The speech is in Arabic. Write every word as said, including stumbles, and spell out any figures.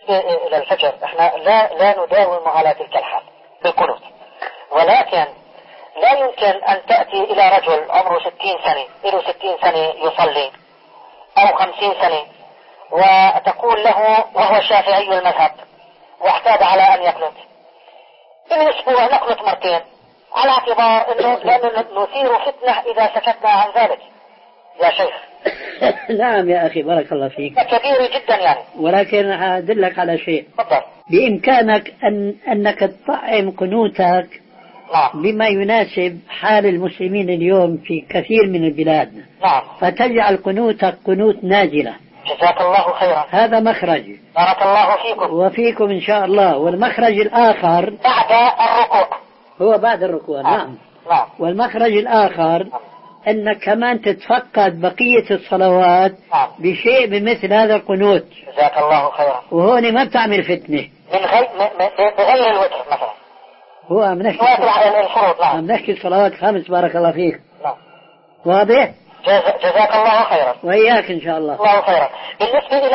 إلى الفجر احنا لا لا نداوم على تلك الحال بالقنوت، ولكن لا يمكن أن تأتي إلى رجل عمره ستين سنة له ستين سنة يصلي أو خمسين سنة وتقول له وهو شافعي المذهب واعتاد على أن يقنط من أسبوع نقنط مرتين، على اعتبار أنه لأنه نثير فتنة إذا سكتنا عن ذلك يا شيخ. نعم يا أخي بارك الله فيك، كبير جدا يعني. ولكن أدلك على شيء. تفضل. بإمكانك أن أنك تطعم قنوتك نعم. بما يناسب حال المسلمين اليوم في كثير من البلاد. نعم. فتجعل قنوتك قنوت نازلة. جزاك الله خيرا. هذا مخرج. بارك الله فيكم. وفيكم إن شاء الله. والمخرج الآخر بعد الركوع. هو بعد الركوع. نعم. نعم. نعم. والمخرج الآخر نعم. أنك كمان تتفقد بقية الصلوات نعم. بشيء بمثل هذا القنوت. جزاك الله خيرا. وهون ما بتعمل فتنة من غير بغير الوتر مثلا. هو بنحكي الفروض. نعم. بنحكي الصلوات خمس بارك الله فيك. نعم. واضح؟ جزاك الله خيرا. وإياك إن شاء الله. الله خيرا. بالنسبة إلى